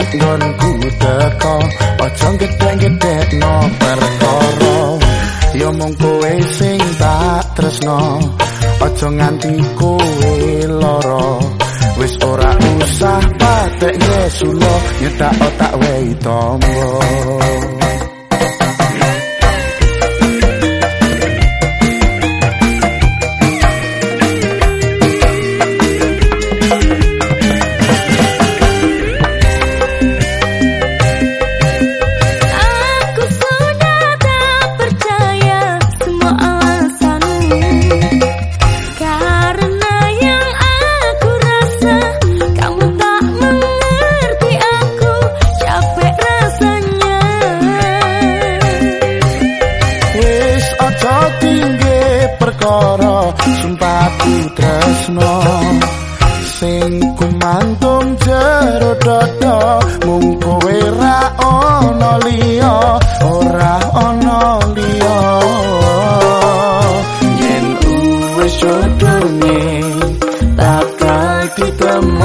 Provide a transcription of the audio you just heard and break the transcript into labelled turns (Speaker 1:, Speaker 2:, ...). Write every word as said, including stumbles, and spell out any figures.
Speaker 1: nggonku teko aja gedhe-gedhekno perkara ya mung kowe sing tak tresno aja nganti kowe lara wis ora usah patek ngesulo nyetak otak wae tombo. Sumpahku tresno sing kumantung jero dodo mung kowe ra ono liya ora ono liya yen wis jodone bakal ditemu